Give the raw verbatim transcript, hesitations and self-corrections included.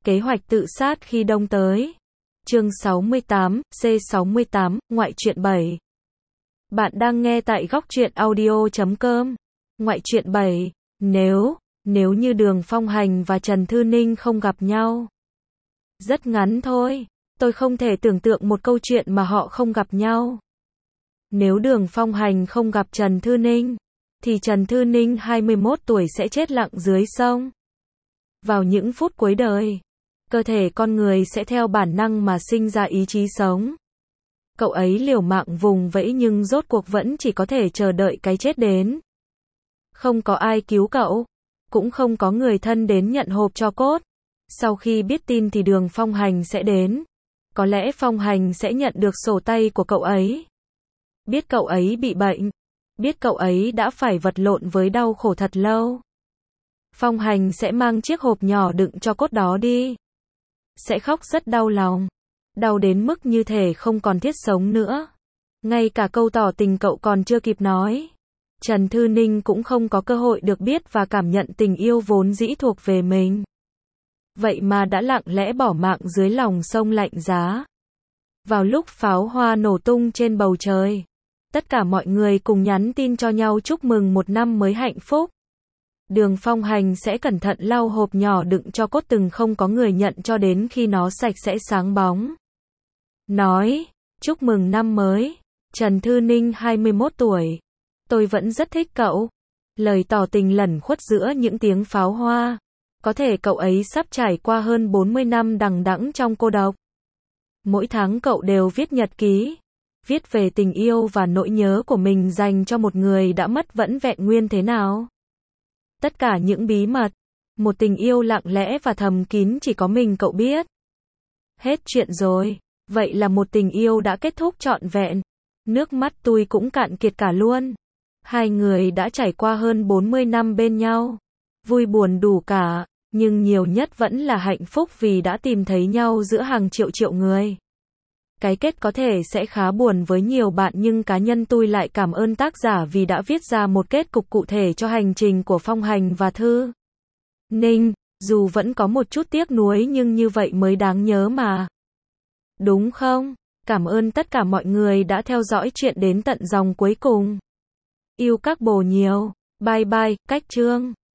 Kế hoạch tự sát khi đông tới. Chương sáu mươi tám, C sáu mươi tám, ngoại truyện bảy. Bạn đang nghe tại góc truyện audio chấm com. Ngoại truyện bảy, nếu, nếu như Đường Phong Hành và Trần Thư Ninh không gặp nhau. Rất ngắn thôi, tôi không thể tưởng tượng một câu chuyện mà họ không gặp nhau. Nếu Đường Phong Hành không gặp Trần Thư Ninh, thì Trần Thư Ninh hai mươi mốt tuổi sẽ chết lặng dưới sông. Vào những phút cuối đời, cơ thể con người sẽ theo bản năng mà sinh ra ý chí sống. Cậu ấy liều mạng vùng vẫy nhưng rốt cuộc vẫn chỉ có thể chờ đợi cái chết đến. Không có ai cứu cậu, cũng không có người thân đến nhận hộp tro cốt. Sau khi biết tin thì Đường Phong Hành sẽ đến. Có lẽ Phong Hành sẽ nhận được sổ tay của cậu ấy. Biết cậu ấy bị bệnh, biết cậu ấy đã phải vật lộn với đau khổ thật lâu. Phong Hành sẽ mang chiếc hộp nhỏ đựng tro cốt đó đi. Sẽ khóc rất đau lòng. Đau đến mức như thể không còn thiết sống nữa. Ngay cả câu tỏ tình cậu còn chưa kịp nói. Trần Thư Ninh cũng không có cơ hội được biết và cảm nhận tình yêu vốn dĩ thuộc về mình. Vậy mà đã lặng lẽ bỏ mạng dưới lòng sông lạnh giá. Vào lúc pháo hoa nổ tung trên bầu trời, tất cả mọi người cùng nhắn tin cho nhau chúc mừng một năm mới hạnh phúc. Đường Phong Hành sẽ cẩn thận lau hộp nhỏ đựng tro cốt từng không có người nhận cho đến khi nó sạch sẽ sáng bóng. Nói, chúc mừng năm mới, Trần Thư Ninh hai mươi mốt tuổi. Tôi vẫn rất thích cậu. Lời tỏ tình lẩn khuất giữa những tiếng pháo hoa. Có thể cậu ấy sắp trải qua hơn bốn mươi năm đằng đẵng trong cô độc. Mỗi tháng cậu đều viết nhật ký. Viết về tình yêu và nỗi nhớ của mình dành cho một người đã mất vẫn vẹn nguyên thế nào. Tất cả những bí mật, một tình yêu lặng lẽ và thầm kín chỉ có mình cậu biết. Hết chuyện rồi, vậy là một tình yêu đã kết thúc trọn vẹn. Nước mắt tôi cũng cạn kiệt cả luôn. Hai người đã trải qua hơn bốn mươi năm bên nhau. Vui buồn đủ cả, nhưng nhiều nhất vẫn là hạnh phúc vì đã tìm thấy nhau giữa hàng triệu triệu người. Cái kết có thể sẽ khá buồn với nhiều bạn nhưng cá nhân tôi lại cảm ơn tác giả vì đã viết ra một kết cục cụ thể cho hành trình của Phong Hành và Thư Ninh, dù vẫn có một chút tiếc nuối nhưng như vậy mới đáng nhớ mà. Đúng không? Cảm ơn tất cả mọi người đã theo dõi chuyện đến tận dòng cuối cùng. Yêu các bồ nhiều. Bye bye, cách chương.